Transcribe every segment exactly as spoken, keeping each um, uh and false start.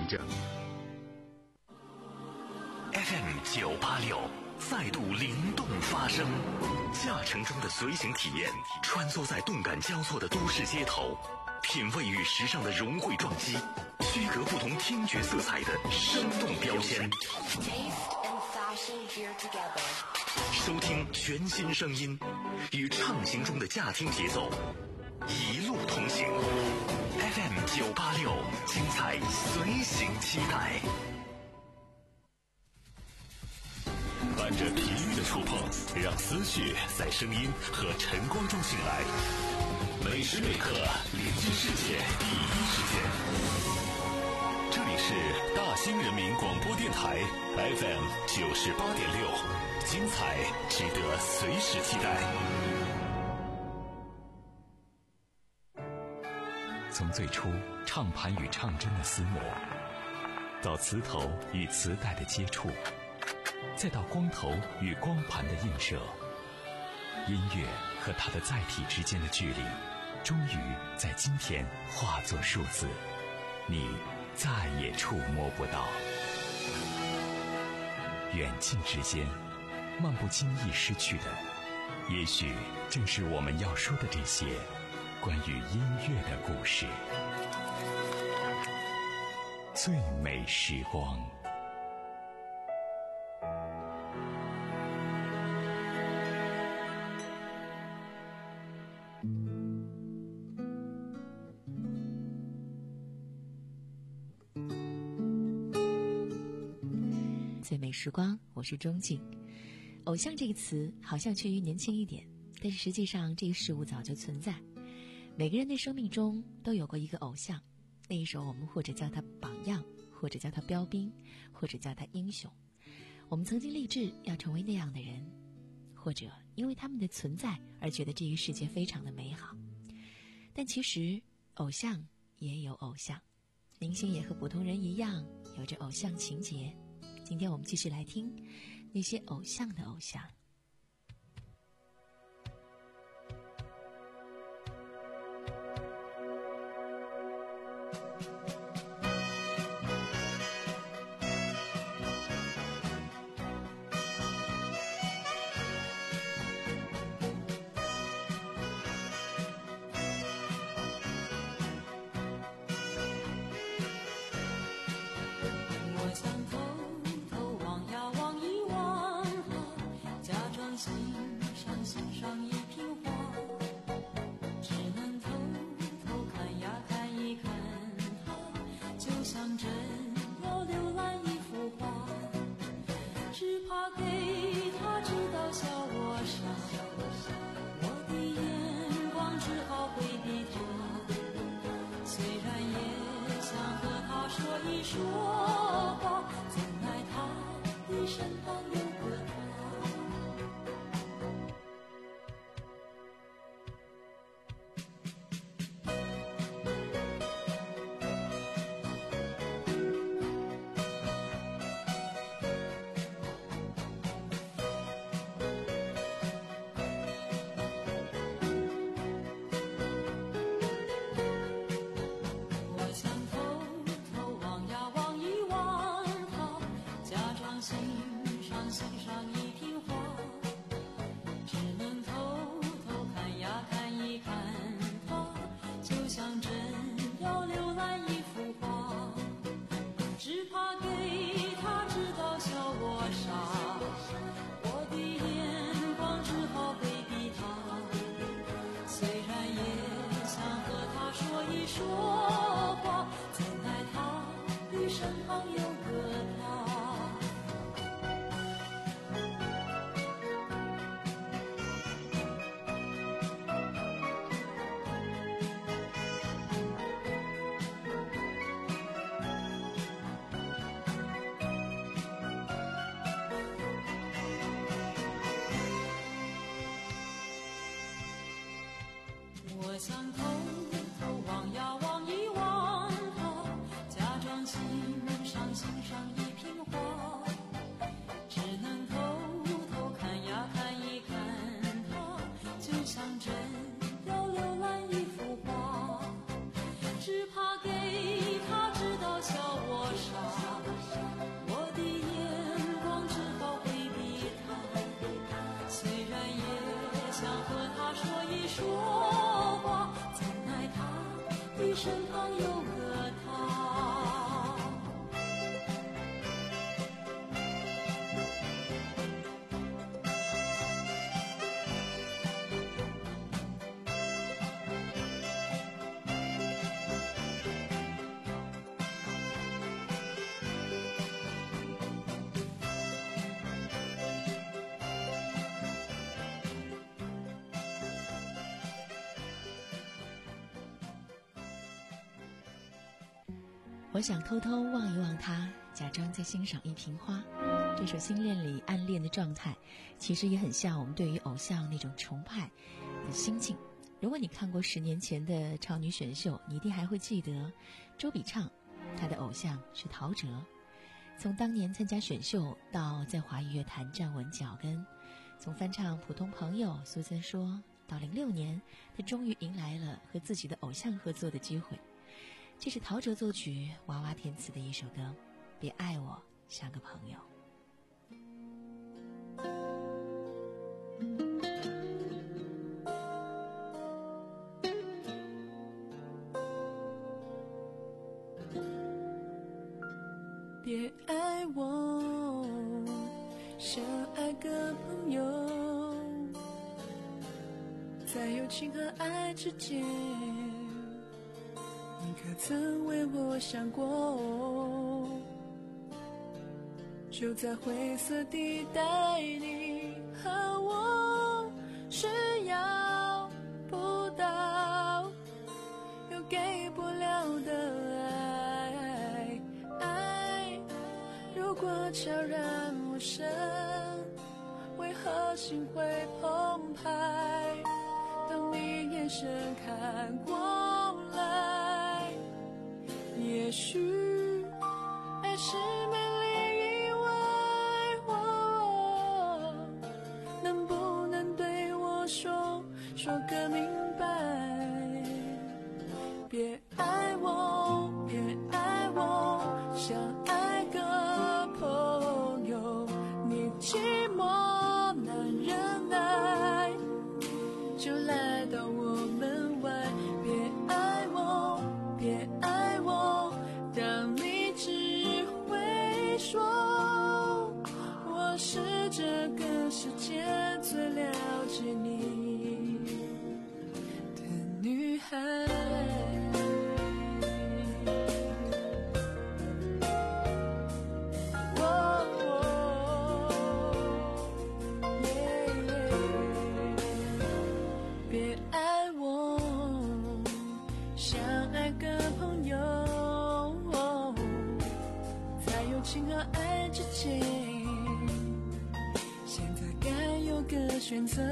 着。 F M 九八六再度灵动发声，驾乘中的随行体验，穿梭在动感交错的都市街头，品味与时尚的融汇撞击，区隔不同听觉色彩的生动标签。收听全新声音，与畅行中的驾听节奏，一路同行。F M 九八六，精彩随行期待。伴着频率的触碰，让思绪在声音和晨光中醒来。每时每刻，聆听世界第一时间。这里是大兴人民广播电台 F M 九十八点六，精彩值得随时期待。从最初唱盘与唱针的厮磨，到磁头与磁带的接触，再到光头与光盘的映射，音乐和它的载体之间的距离，终于在今天化作数字，你再也触摸不到。远近之间，漫不经意失去的，也许正是我们要说的这些关于音乐的故事。最美时光。 最美时光，我是钟静。偶像这个词好像趋于年轻一点，但是实际上这个事物早就存在。每个人的生命中都有过一个偶像，那一时候我们或者叫他榜样，或者叫他标兵，或者叫他英雄。我们曾经立志要成为那样的人，或者因为他们的存在而觉得这个世界非常的美好。但其实偶像也有偶像，明星也和普通人一样有着偶像情节。今天我们继续来听那些偶像的偶像。 只怕给他知道笑我傻。 我想偷偷望一望他，假装在欣赏一瓶花。这首新恋里暗恋的状态，其实也很像我们对于偶像那种崇拜的心境。如果你看过十年前的超女选秀，你一定还会记得周笔畅，她的偶像是陶喆。从当年参加选秀到在华语乐坛站稳脚跟，从翻唱《普通朋友》苏森说到零六年，他终于迎来了和自己的偶像合作的机会。这是陶喆作曲、娃娃填词的一首歌，《别爱我像个朋友》。 别爱我像爱个朋友，在友情和爱之间，你可曾为我想过？就在灰色地带，你和我是要不到又给不了的爱，爱如果悄然无声，为何心会澎湃？当你眼神看过来，也许爱是美丽意外。我能不能对我说说个明白？别爱我，别爱我像爱个朋友，你寂寞难忍耐，就来到我门外。别爱我，别爱我，当你只会说我是这个世界最了解你的女孩。情和爱之间，现在该有个选择。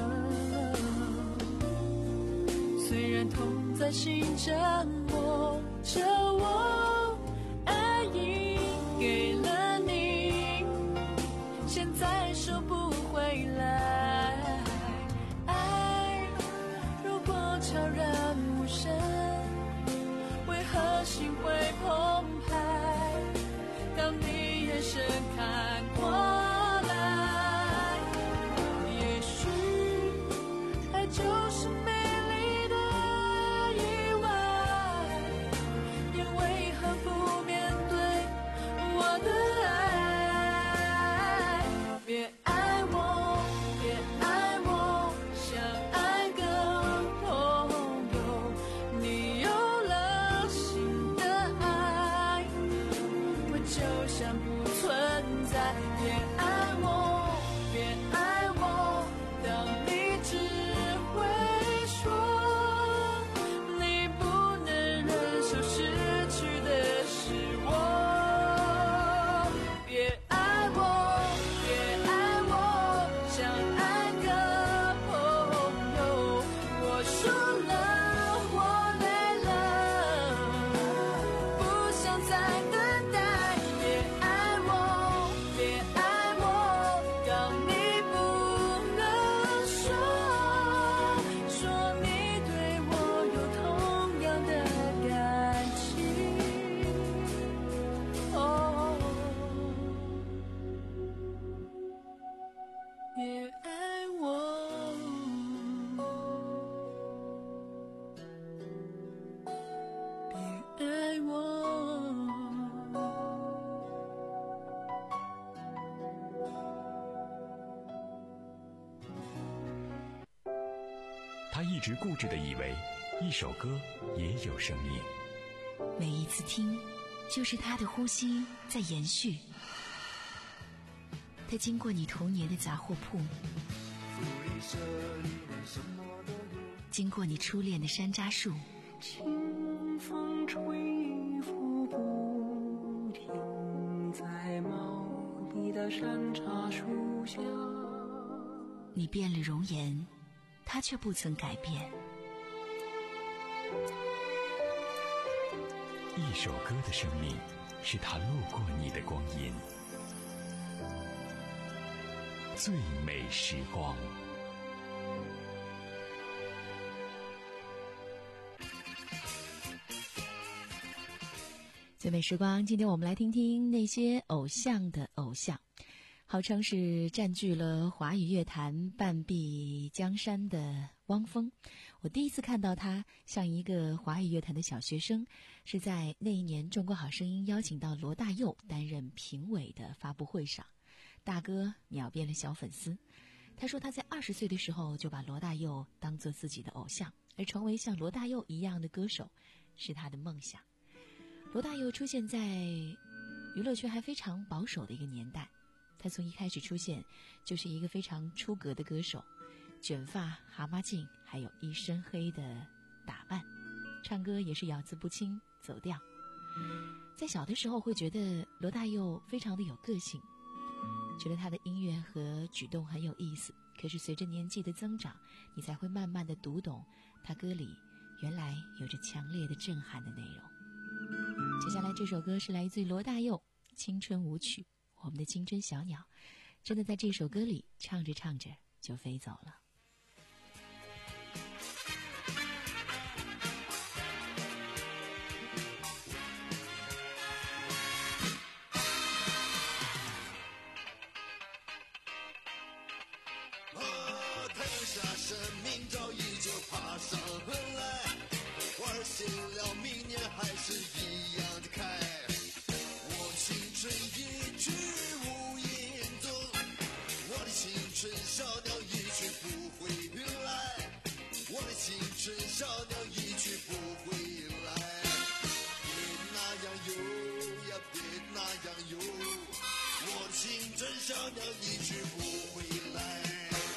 虽然痛在心折磨着我，爱已给了你，现在收不回来。爱如果悄然无声，为何心会澎湃？当你眼神看过来，也许爱就是美丽的意外，因为何不面对我的爱？别爱我，别爱我像爱个朋友，你有了新的爱，我就像不存在。别爱我，别爱我，当你只会说你不能忍受失去的是我。别爱我，别爱我像爱个朋友，我输了，我累了，不想再等待。别爱我，别爱我，当你不能说说你对我有同样的感情。哦，别爱我，别爱我。 他一直固执地以为一首歌也有生命， 每一次听，就是他的呼吸在延续。他经过你童年的杂货铺，经过你初恋的山楂树， 清风吹拂过在山茶树下。 你变了容颜，他却不曾改变。 一首歌的生命，是它路过你的光阴。最美时光。 最美时光，今天我们来听听那些偶像的偶像。号称是占据了华语乐坛半壁江山的汪峰，我第一次看到他像一个华语乐坛的小学生，是在那一年中国好声音邀请到罗大佑担任评委的发布会上。大哥秒变了小粉丝，他说他在二十岁的时候就把罗大佑当作自己的偶像，而成为像罗大佑一样的歌手是他的梦想。罗大佑出现在娱乐圈还非常保守的一个年代，他从一开始出现就是一个非常出格的歌手，卷发、蛤蟆镜，还有一身黑的打扮，唱歌也是咬字不清，走调。在小的时候会觉得罗大佑非常的有个性，觉得他的音乐和举动很有意思，可是随着年纪的增长，你才会慢慢的读懂他歌里原来有着强烈的震撼的内容。接下来这首歌是来自于罗大佑《青春舞曲》，我们的青春小鸟真的在这首歌里唱着唱着就飞走了。 太阳下，生命早已就爬上来，花儿谢了，明年还是一样的开。我青春一去无影踪，我的青春小鸟一去不回来，我的青春小鸟一去不回来。别那样游呀，别那样游，我的青春小鸟一去不回来。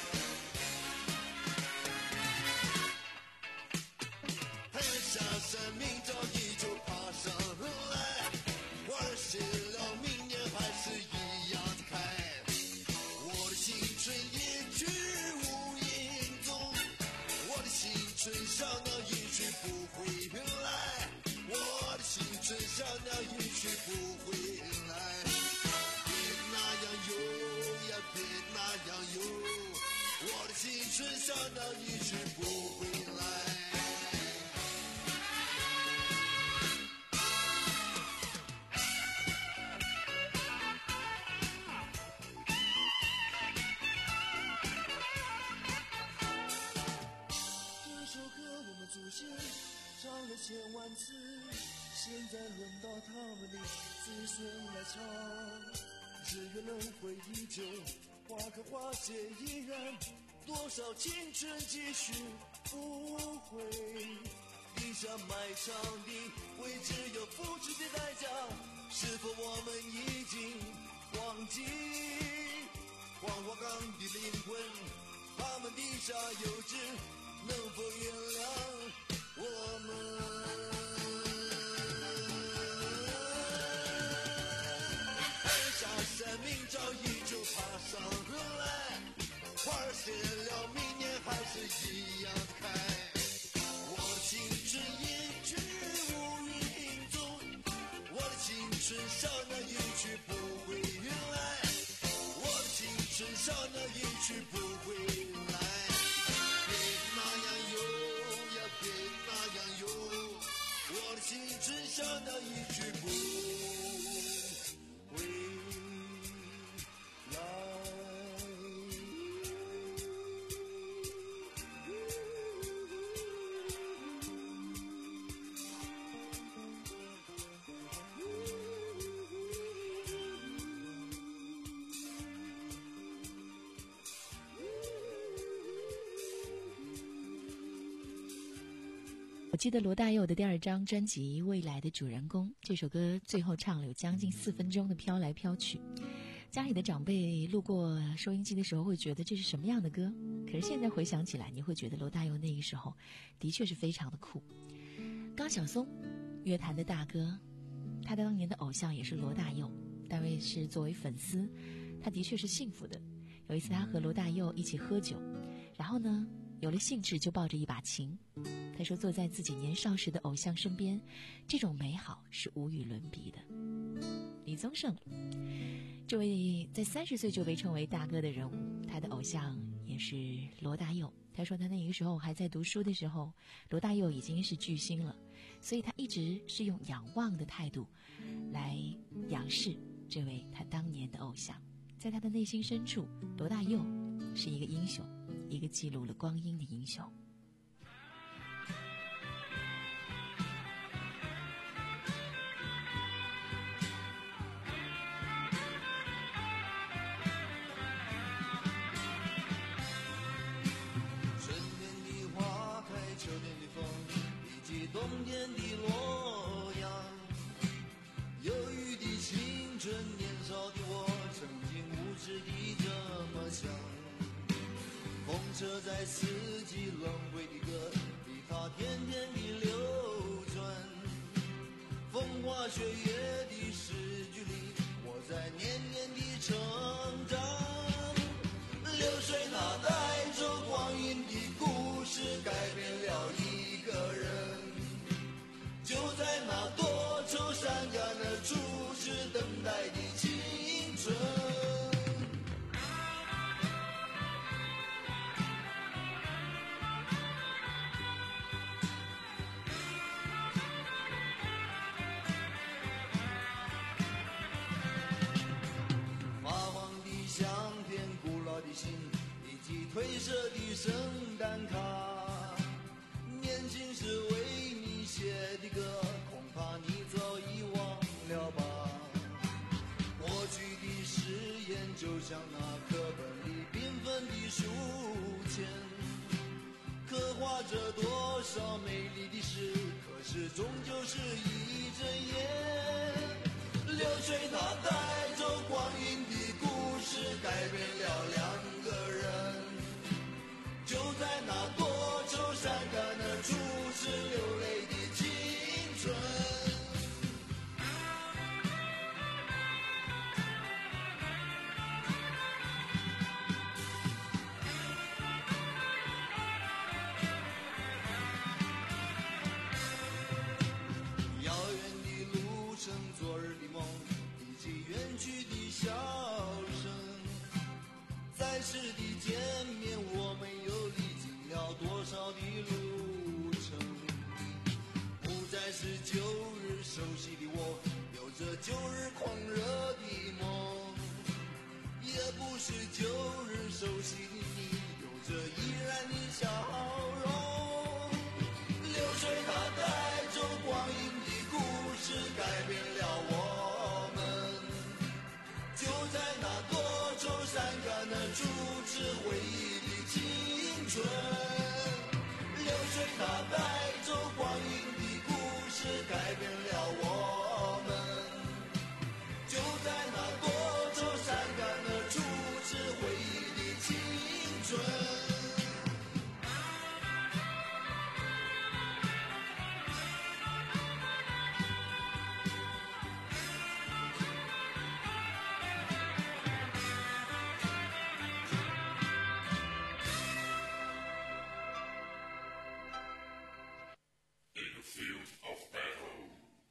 生命早已就爬上来，花儿谢了，明年还是一样的开。我的青春一去无影踪，我的青春小鸟一去不回来，我的青春小鸟一去不回来。别那样游呀，别那样游，我的青春小鸟一去不回来。祖先唱了千万次，现在轮到他们的子孙来唱。日月轮回依旧，花开花谢依然，多少青春继续不悔。地上埋藏的会只有付出的代价，是否我们已经忘记黄花岗的灵魂？他们的沙幼稚能否原谅我们？太阳下，生命早已就爬上来，花儿谢了，明年还是一样的开。我的青春一去无影踪，我的青春小鸟一去不回来，我的青春小鸟一去不回来。我的青春小鸟一去不回来。 我记得罗大佑的第二张专辑《未来的主人公》这首歌最后唱了有将近四分钟的飘来飘去，家里的长辈路过收音机的时候会觉得这是什么样的歌，可是现在回想起来，你会觉得罗大佑那个时候的确是非常的酷。高晓松，乐坛的大哥，他当年的偶像也是罗大佑，大卫是作为粉丝， 他的确是幸福的。有一次他和罗大佑一起喝酒，然后呢有了兴致就抱着一把琴。他说坐在自己年少时的偶像身边，这种美好是无与伦比的。李宗盛，这位在三十岁就被称为大哥的人物，他的偶像也是罗大佑。他说他那个时候还在读书的时候，罗大佑已经是巨星了，所以他一直是用仰望的态度来仰视这位他当年的偶像。在他的内心深处，罗大佑是一个英雄，一个记录了光阴的英雄。 秋天的风，以及冬天的洛阳。忧郁的青春，年少的我，曾经无知地这么想。风车在四季轮回的歌里，它天天地流转。风花雪月的诗句里，我在年年地成长。流水它带走光阴的故事，改变了一个人。就在那多愁善感的初次等待的青春。发黄的相片，古老的信，以及褪色的圣诞卡。年轻时为你写的歌，恐怕你早已忘了吧。过去的誓言就像那课本里缤纷的书签，刻画着多少美丽的事，可是终究是一阵烟。流水它带走光阴的故事，改变了两个人。就在那多愁善感的初次流泪的青春。遥远的路程，昨日的梦，以及远去的笑声。在世的见面，我们又历经了多少的路程？不再是旧日熟悉的我，有着旧日狂热的梦，也不是旧日熟悉的你，有着依然的笑容。流水它带走光阴的故事，改变了我们。就在那多愁善感的初次回忆的青春。流水它带走光阴的故事，改变了我们。就在那多愁善感的初次回忆的青春。 In the field of battle.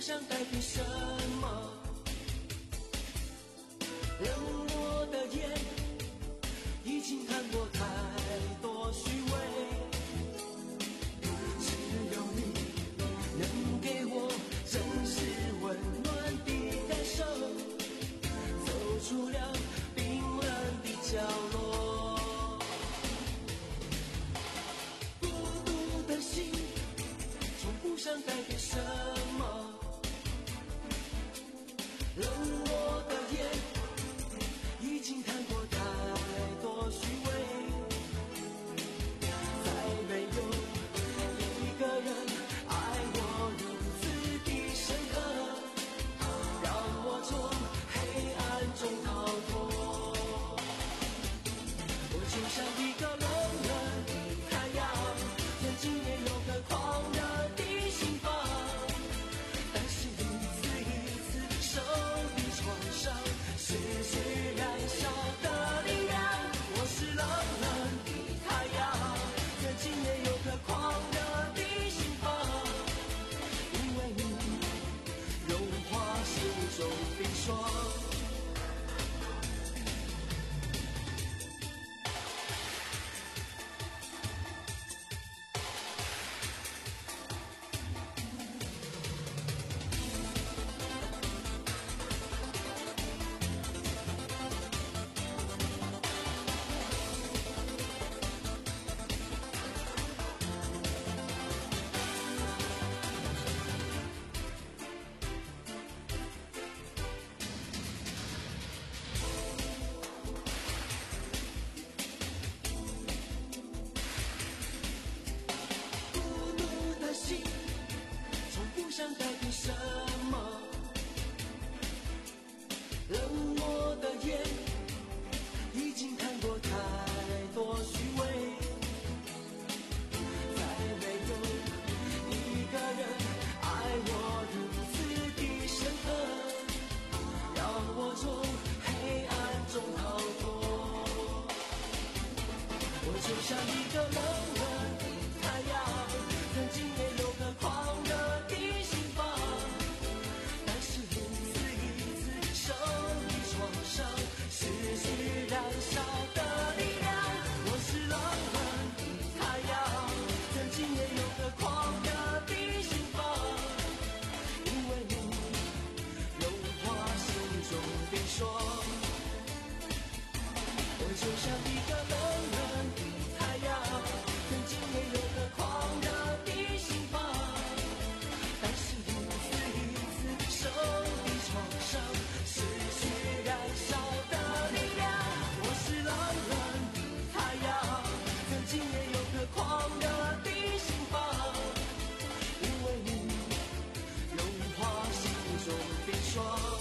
想改变什么，冷漠的眼已经看过太多虚伪，只有你能给我真实温暖的感受，走出了冰冷的角落，孤独的心从不想改变什么，冷漠的眼已经看过太多虚伪，再没有一个人爱我如此的深刻，让我从黑暗中逃脱。我就像一个冷冷的太阳，曾经也有个狂热的心房，但是一次一次受的创伤，失去燃烧的力量。我是冷冷的太阳，曾经也有个狂热的心房，因为你融化心中冰霜。想改变什么，冷漠的眼已经看过太多虚伪，再没有一个人爱我如此的深刻，让我从黑暗中逃脱。我就像一个冷冷的太阳，曾经也有个狂热的心房，但是一次一次受的创伤，失去燃烧的力量。我是冷冷的太阳，曾经也有个狂热的心房，因为你融化心中冰霜。我就像一个冷冷的太阳，曾经也有个狂热的心房，但是一次一次受的创伤，失去燃烧的力量。我是冷冷的太阳，曾经也有个狂热的心房，因为你融化心中冰霜。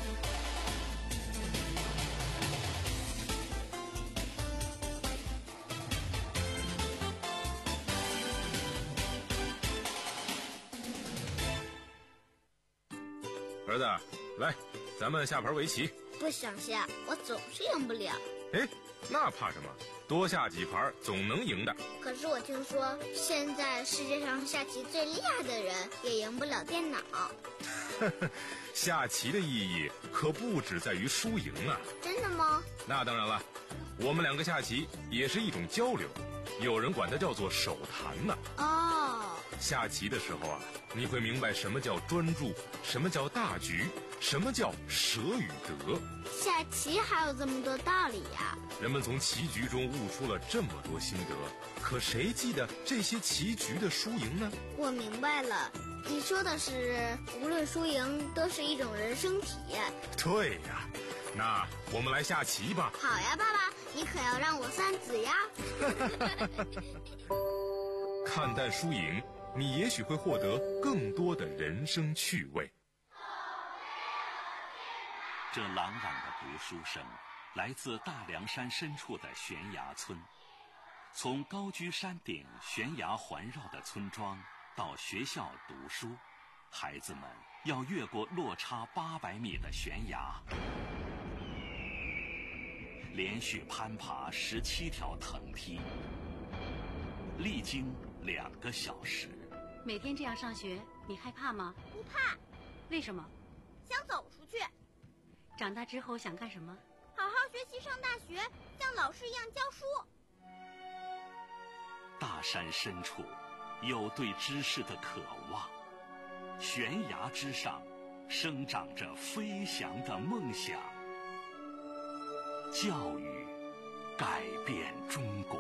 儿子，来，咱们下盘围棋。 不想下，我总是赢不了。 哎，那怕什么？多下几盘总能赢的。 可是我听说，现在世界上下棋最厉害的人也赢不了电脑。 下棋的意义可不只在于输赢啊。 真的吗？ 那当然了，我们两个下棋也是一种交流，有人管它叫做手谈呢。 哦， 下棋的时候啊，你会明白什么叫专注，什么叫大局，什么叫舍与得。 下棋还有这么多道理呀！ 人们从棋局中悟出了这么多心得，可谁记得这些棋局的输赢呢？ 我明白了，你说的是无论输赢都是一种人生体验。 对呀，那我们来下棋吧。 好呀，爸爸，你可要让我三子呀。 看淡输赢，你也许会获得更多的人生趣味。 这朗朗的读书声来自大凉山深处的悬崖村。从高居山顶悬崖环绕的村庄到学校读书，孩子们要越过落差八百米的悬崖，连续攀爬十七条藤梯，历经两个小时。 每天这样上学，你害怕吗？ 不怕。 为什么？ 想走出去。 长大之后想干什么？ 好好学习，上大学，像老师一样教书。 大山深处有对知识的渴望，悬崖之上生长着飞翔的梦想。教育改变中国。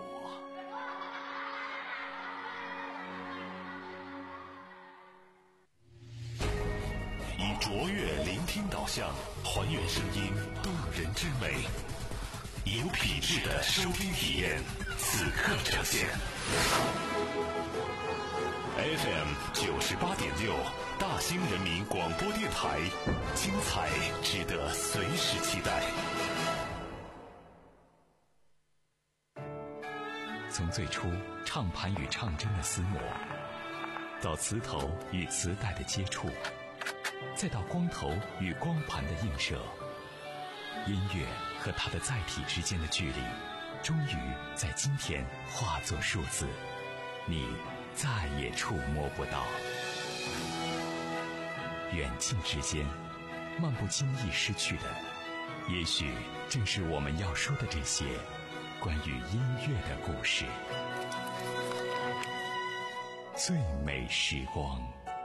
以卓越聆听导向，还原声音动人之美，有品质的收听体验，此刻呈现。F M 九十八点六，大兴人民广播电台，精彩值得随时期待。从最初唱盘与唱针的厮磨，到磁头与磁带的接触，再到光头与光盘的映射，音乐和它的载体之间的距离，终于在今天化作数字，你再也触摸不到。远近之间，漫不经意失去的，也许正是我们要说的这些关于音乐的故事。最美时光。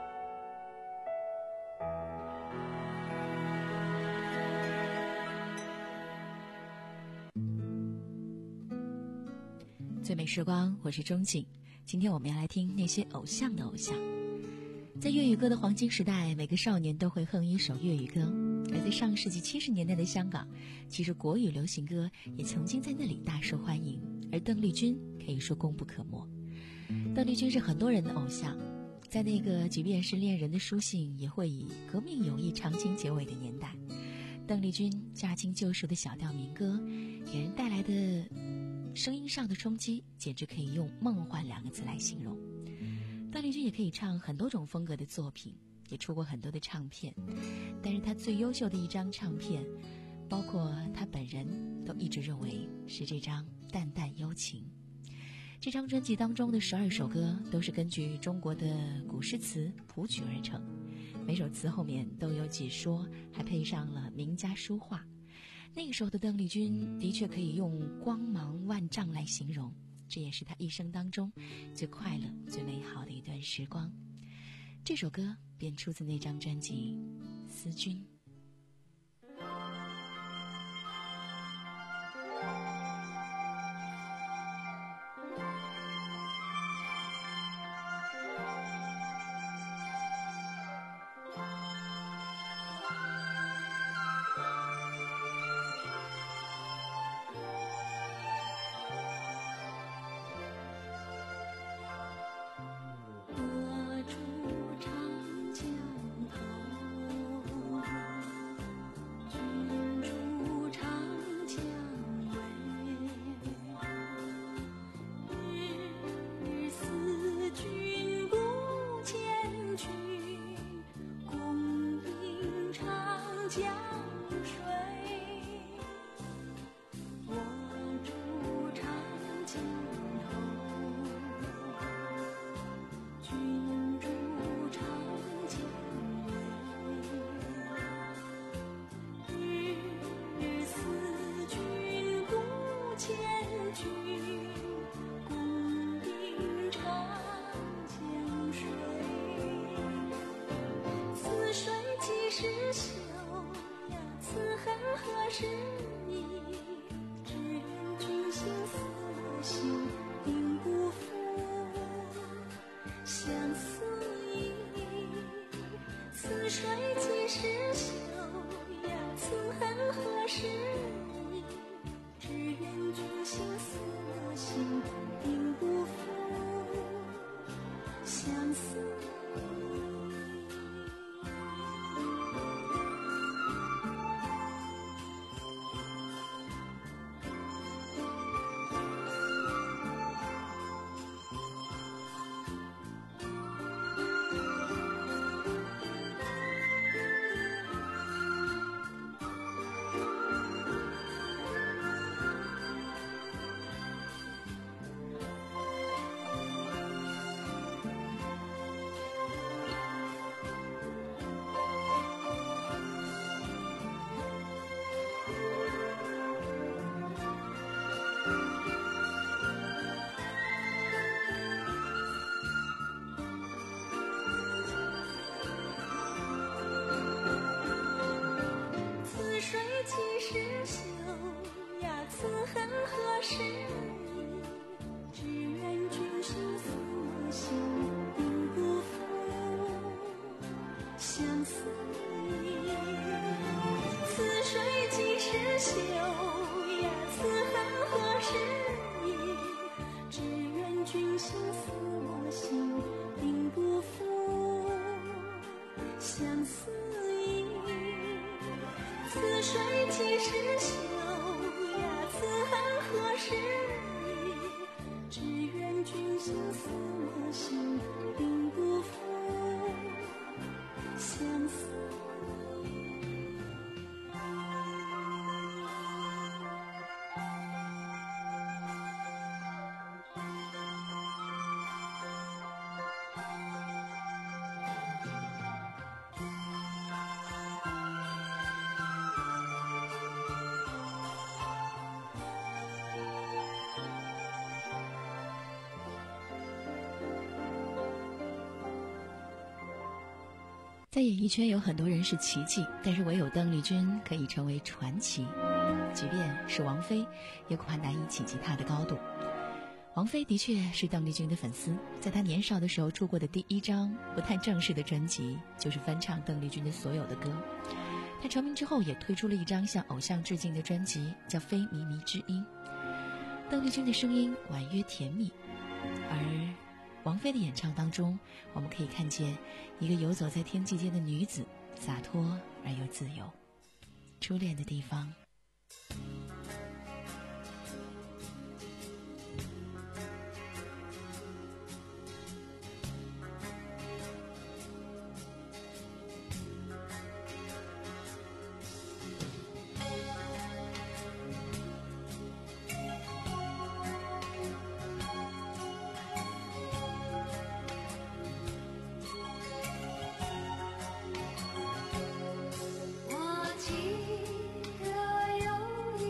最美时光，我是钟景。今天我们要来听那些偶像的偶像。在粤语歌的黄金时代，每个少年都会哼一首粤语歌。而在上世纪七十年代的香港，其实国语流行歌也曾经在那里大受欢迎，而邓丽君可以说功不可没。邓丽君是很多人的偶像，在那个即便是恋人的书信也会以革命友谊长青结尾的年代，邓丽君驾轻就熟的小调民歌给人带来的声音上的冲击，简直可以用梦幻两个字来形容。邓丽君也可以唱很多种风格的作品，也出过很多的唱片，但是她最优秀的一张唱片，包括她本人都一直认为是这张《淡淡幽情》。这张专辑当中的十二首歌都是根据中国的古诗词谱曲而成，每首词后面都有解说，还配上了名家书画。那个时候的邓丽君的确可以用光芒万丈来形容，这也是她一生当中最快乐最美好的一段时光。这首歌便出自那张专辑《思君》。 相思意。此水几时休呀？此恨何时已？只愿君相思我心，定不负相思意。此水几时休呀？此恨何时已？只愿君相思我心，定不负相思。 在演艺圈有很多人是奇迹，但是唯有邓丽君可以成为传奇。即便是王菲，也恐怕难以企及她的高度。王菲的确是邓丽君的粉丝，在她年少的时候出过的第一张不太正式的专辑，就是翻唱邓丽君的所有的歌。她成名之后也推出了一张向偶像致敬的专辑，叫《非靡靡之音》。邓丽君的声音婉约甜蜜，而王菲的演唱当中，我们可以看见一个游走在天际间的女子，洒脱而又自由。初恋的地方。 我记得有一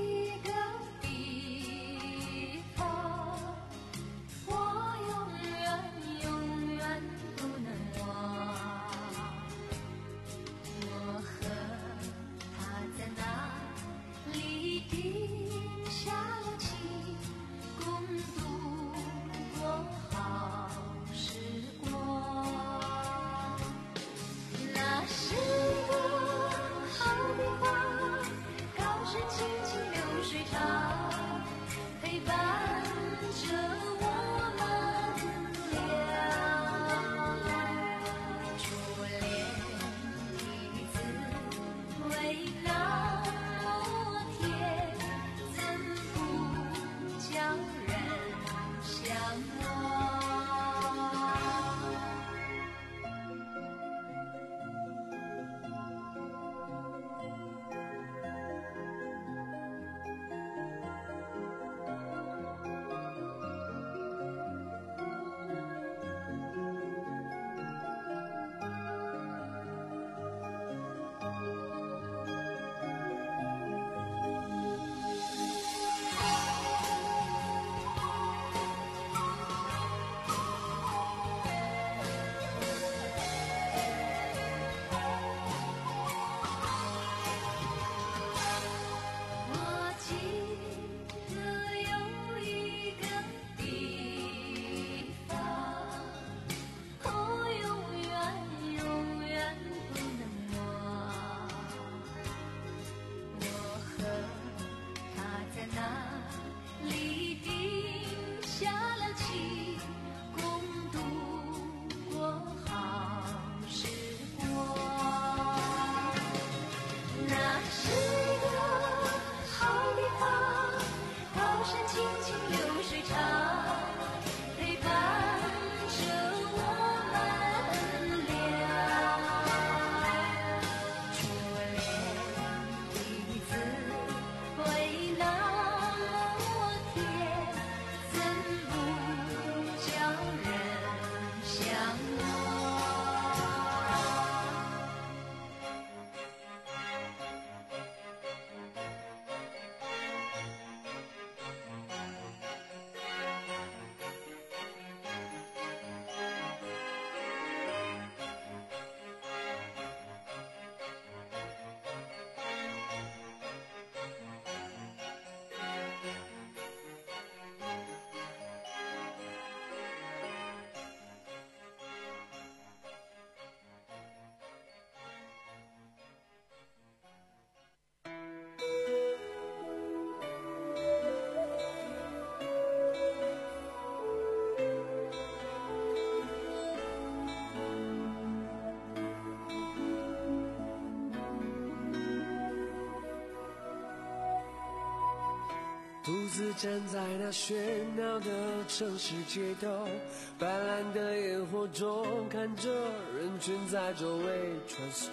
独自站在那喧闹的城市街头，斑斓的烟火中，看着人群在周围穿梭。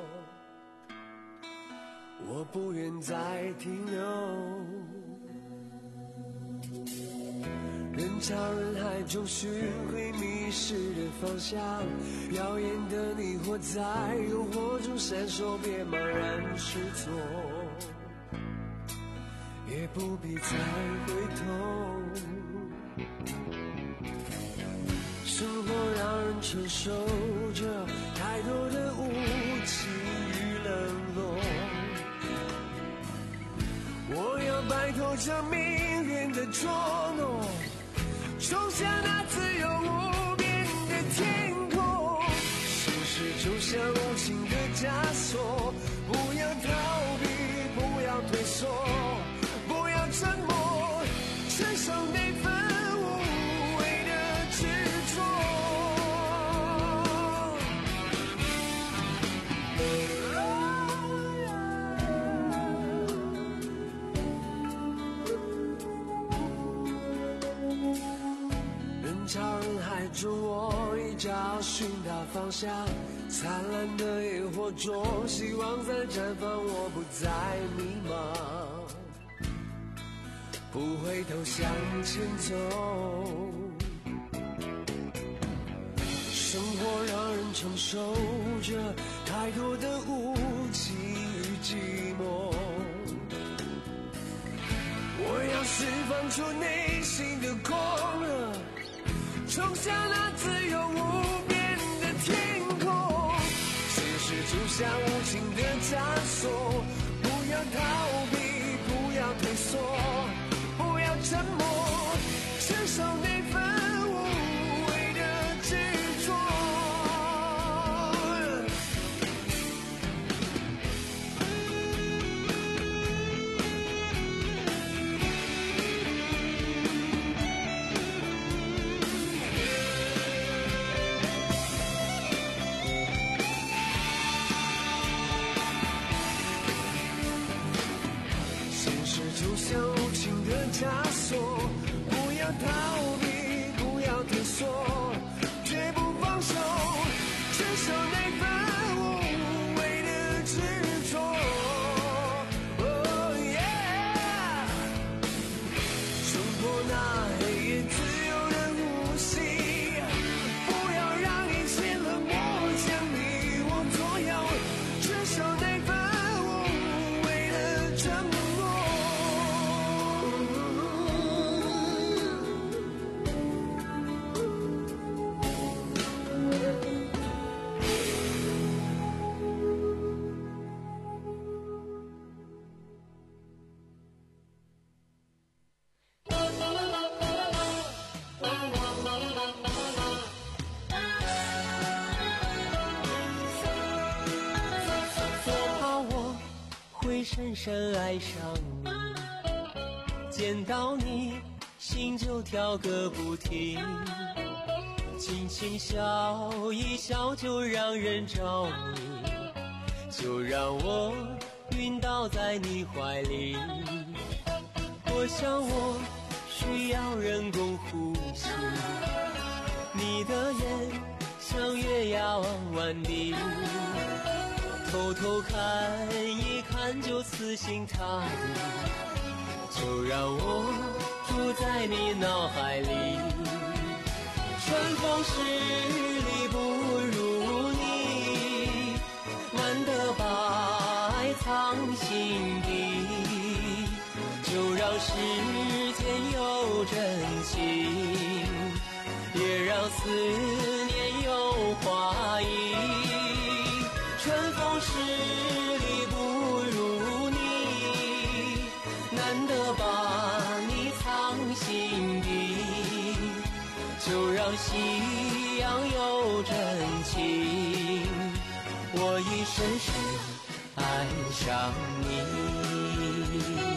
我不愿再停留，人潮人海中寻回迷失的方向，耀眼的你或在诱惑中闪烁，别茫然失措，也不必再回头。生活让人承受着太多的无情与冷落，我要摆脱这命运的捉弄，冲向那自由无边的天空。现实就像无情的枷锁，不要逃避，不要退缩，不要沉默，承受那份无谓的执着。人潮人海中，我一找寻到方向，灿烂的烟火中，希望在绽放，我不再迷茫，不回头向前走。生活让人承受着太多的无情与寂寞，我要释放出内心的狂热，冲向那自由无边的天空。现实就像无情的枷锁，不要逃避，不要退缩，不要沉默，承受那份无谓的执着。就像无情的枷锁，不要逃避，不要退缩，绝不放手，承受那份无谓的执着。Oh yeah， 冲破那黑夜，自由的呼吸，不要让一切冷漠将你我左右，承受那份无谓的沉默。 深深爱上你，见到你心就跳个不停，轻轻笑一笑就让人着迷，就让我晕倒在你怀里。我想我需要人工呼吸，你的眼像月牙弯低，偷偷看一看就死心塌地，就让我住在你脑海里。春风十里不如你，难得把爱藏心底，就让时间有真情，也让思念有花意。春风十里不如你，难得把你藏心底，就让夕阳有真情，我已深深爱上你。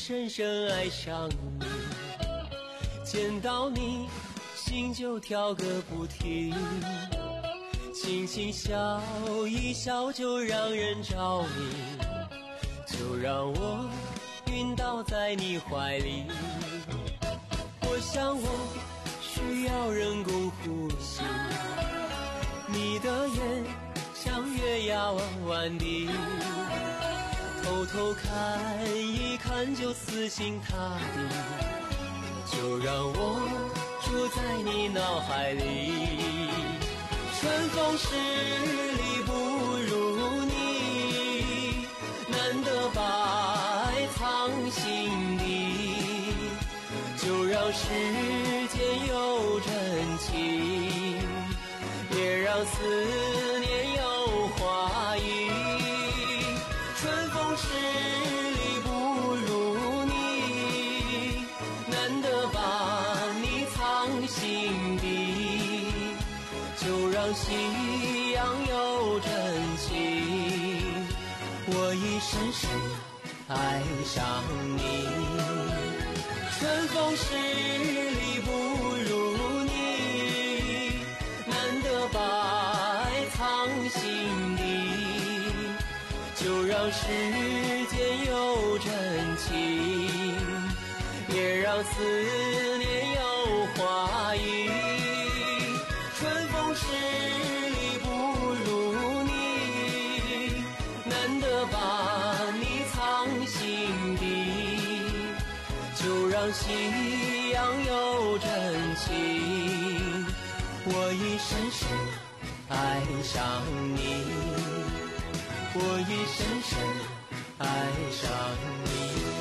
深深爱上你，见到你心就跳个不停，轻轻笑一笑就让人着迷，就让我晕倒在你怀里。我想我需要人工呼吸，你的眼像月牙弯弯的，偷偷看一看就死心塌地，就让我住在你脑海里。春风十里不如你，难得把爱藏心底，就让时间有真情，也让思念有花意。春风十里不如你，难得把你藏心底，就让夕阳有真情，我已深深爱上你。春风十里不如你，难得把爱藏心底，就让时间有真情，也让思念有花意。春风十里不如你，难得把你藏心底，就让夕阳有真情，我已深深爱上你，我已深深爱上你。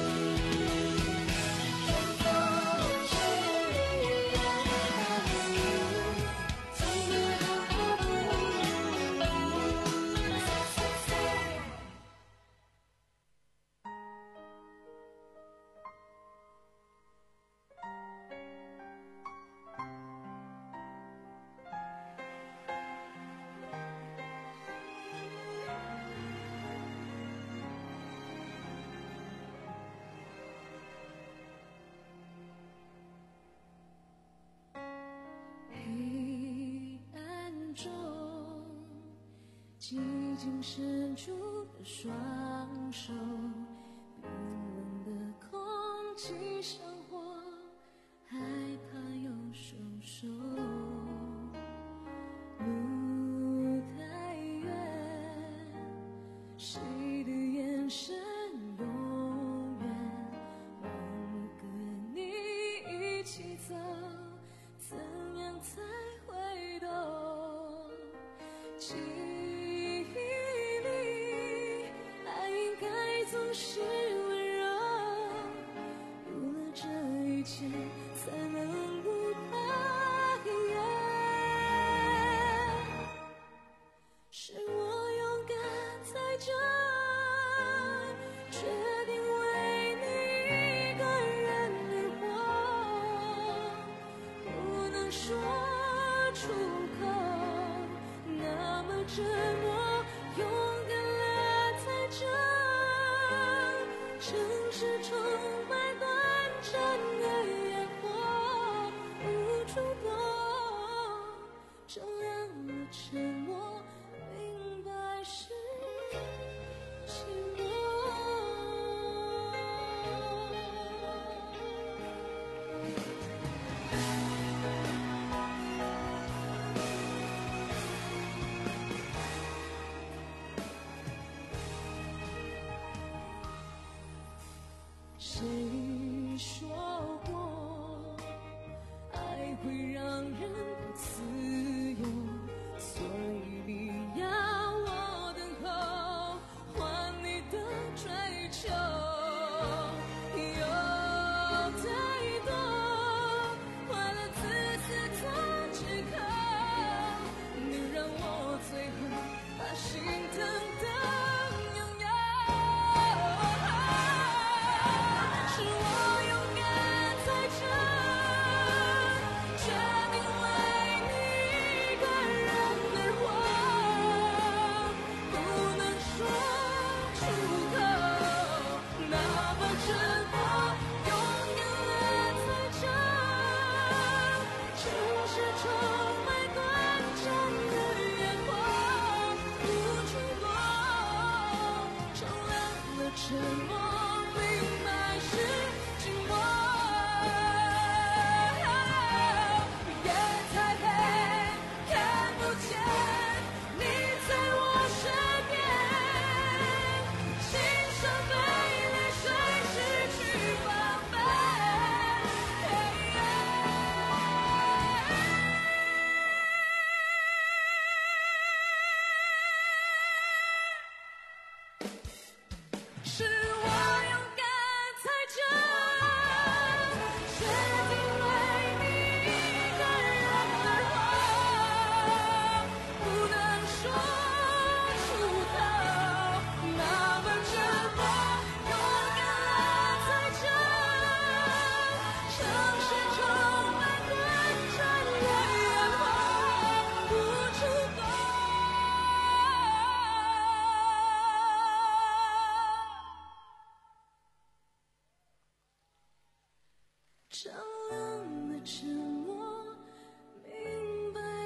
寂静伸出的双手，冰冷的空气像火，害怕又收手。路太远，谁的眼神永远忘了跟你一起走，怎样才会懂？是温柔，有了这一切才能不怕黑夜。是我勇敢在这，决定为你一个人而活，不能说出口，那么折磨，勇敢了在这。城市充满短暂的烟火，无处躲，照亮了沉默，明白是寂寞。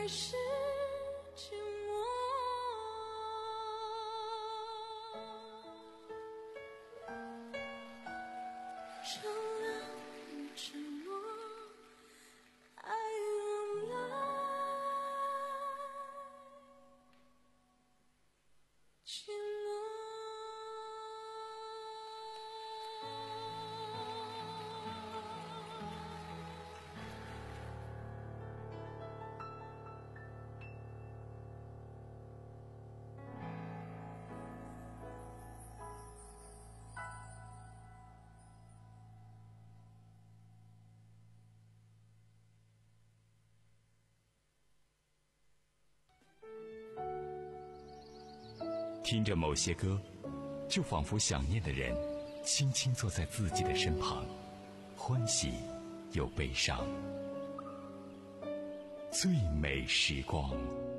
是寂寞。就让沉默爱往来，寂寞。 听着某些歌，就仿佛想念的人轻轻坐在自己的身旁，欢喜又悲伤。最美时光。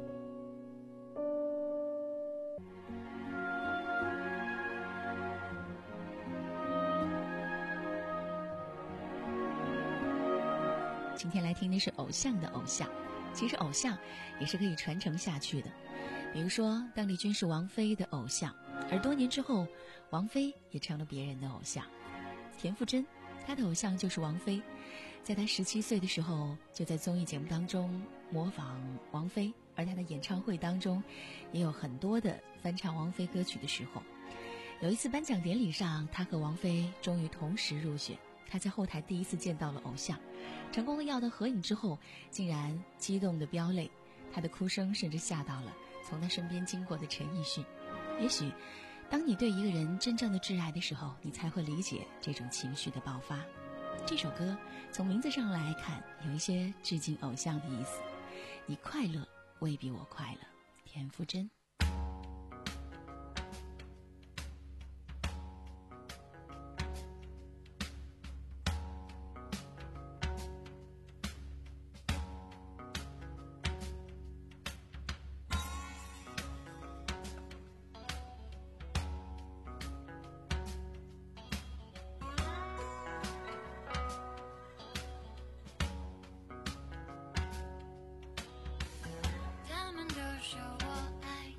今天来听的是偶像的偶像，其实偶像也是可以传承下去的。比如说邓丽君是王菲的偶像，而多年之后王菲也成了别人的偶像。田馥甄她的偶像就是王菲，在她十七岁的时候就在综艺节目当中模仿王菲，而她的演唱会当中也有很多的翻唱王菲歌曲的时候。有一次颁奖典礼上，她和王菲终于同时入选，她在后台第一次见到了偶像，成功的要到合影之后竟然激动的飙泪，她的哭声甚至吓到了从他身边经过的陈奕迅。也许当你对一个人真正的挚爱的时候，你才会理解这种情绪的爆发。这首歌从名字上来看有一些致敬偶像的意思，你快乐未必我快乐。田馥甄。 他们都说我爱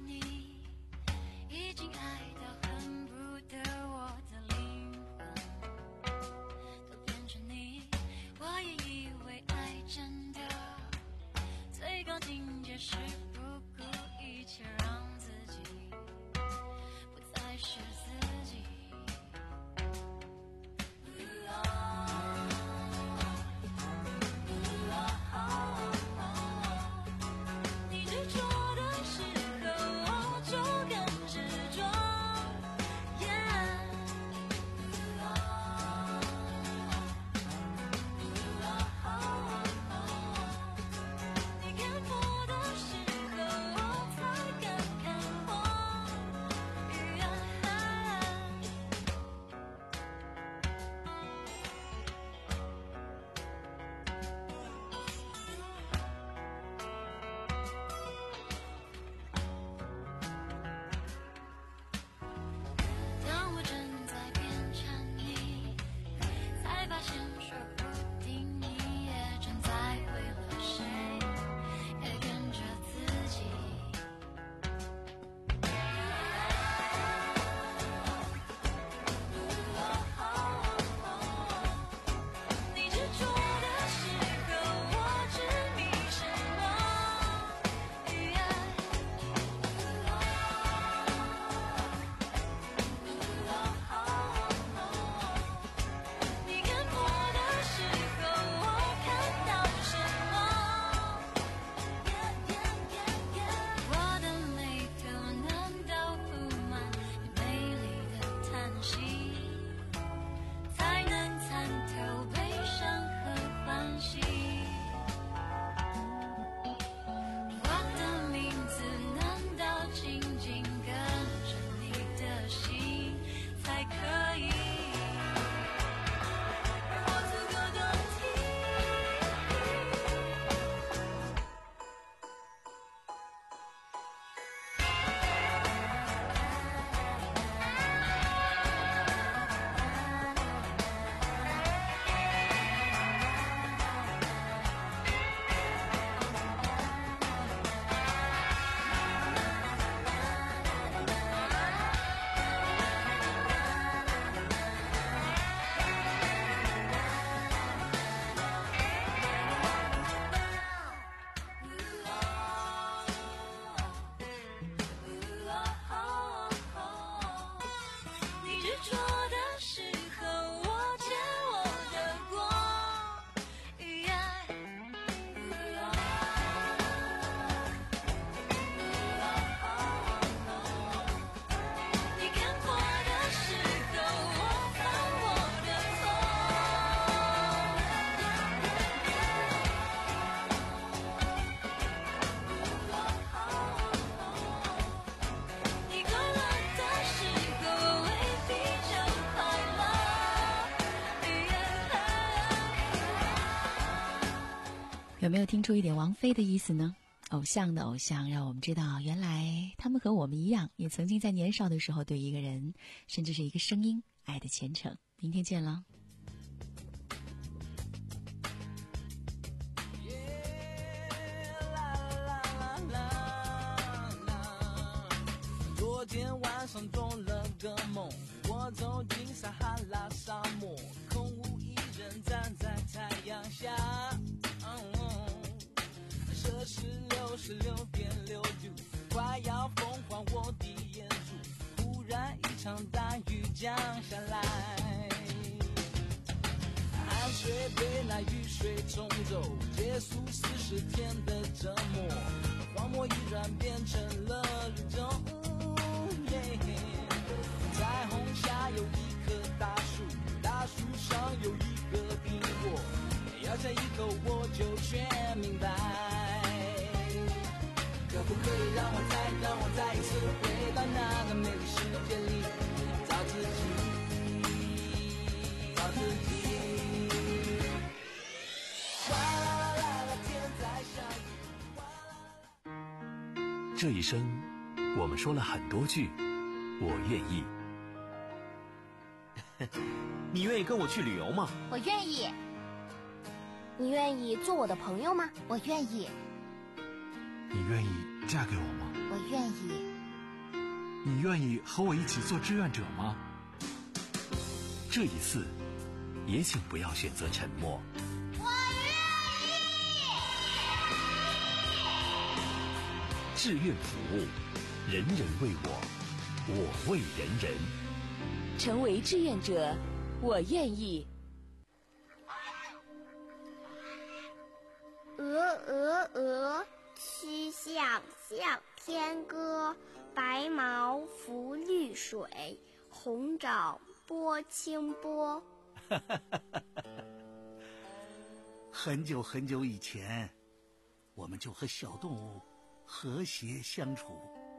有没有听出一点王菲的意思呢？偶像的偶像，让我们知道原来他们和我们一样，也曾经在年少的时候对一个人甚至是一个声音爱的虔诚。明天见了。 昨天晚上做了个梦，我走进撒哈拉沙漠，空无一人站在太阳下，摄氏六十六点六度，快要风化我的眼珠，忽然一场大雨降下来，汗水被那雨水冲走，结束四十天的折磨，荒漠一转变成了绿洲。彩虹下有一棵大树，大树上有一个苹果，咬下一口我就全明白。可不可以让我再让我再一次回到那个美丽世界里，找自己，找自己。哗啦啦啦啦，天在下雨。 这一生，我们说了很多句我愿意。 你愿意跟我去旅游吗？ 我愿意。你愿意做我的朋友吗？我愿意。 你愿意嫁给我吗？ 我愿意。 你愿意和我一起做志愿者吗？ 这一次，也请不要选择沉默。 我愿意。志愿服务，人人为我，我为人人。 成为志愿者，我愿意。 鹅鹅鹅，曲项向天歌，白毛浮绿水，红爪拨清波。 很久很久以前，我们就和小动物和谐相处。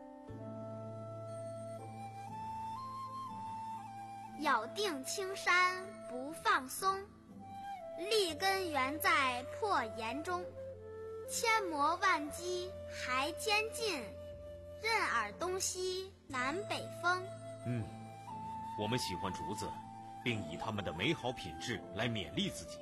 咬定青山不放松，立根原在破岩中，千磨万击还坚劲，任尔东西南北风。 嗯，我们喜欢竹子，并以它们的美好品质来勉励自己。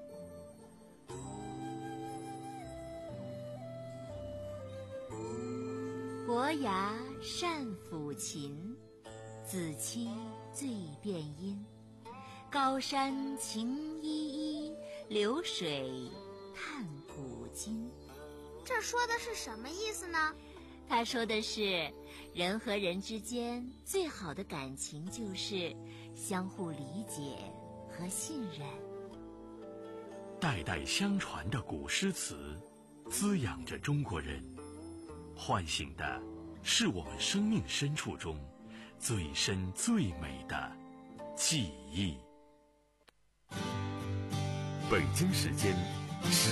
伯牙善抚琴，子期最辨音。高山晴依依，流水探古今。 这说的是什么意思呢？ 他说的是，人和人之间最好的感情就是相互理解和信任。 代代相传的古诗词，滋养着中国人，唤醒的是我们生命深处中最深最美的记忆。北京时间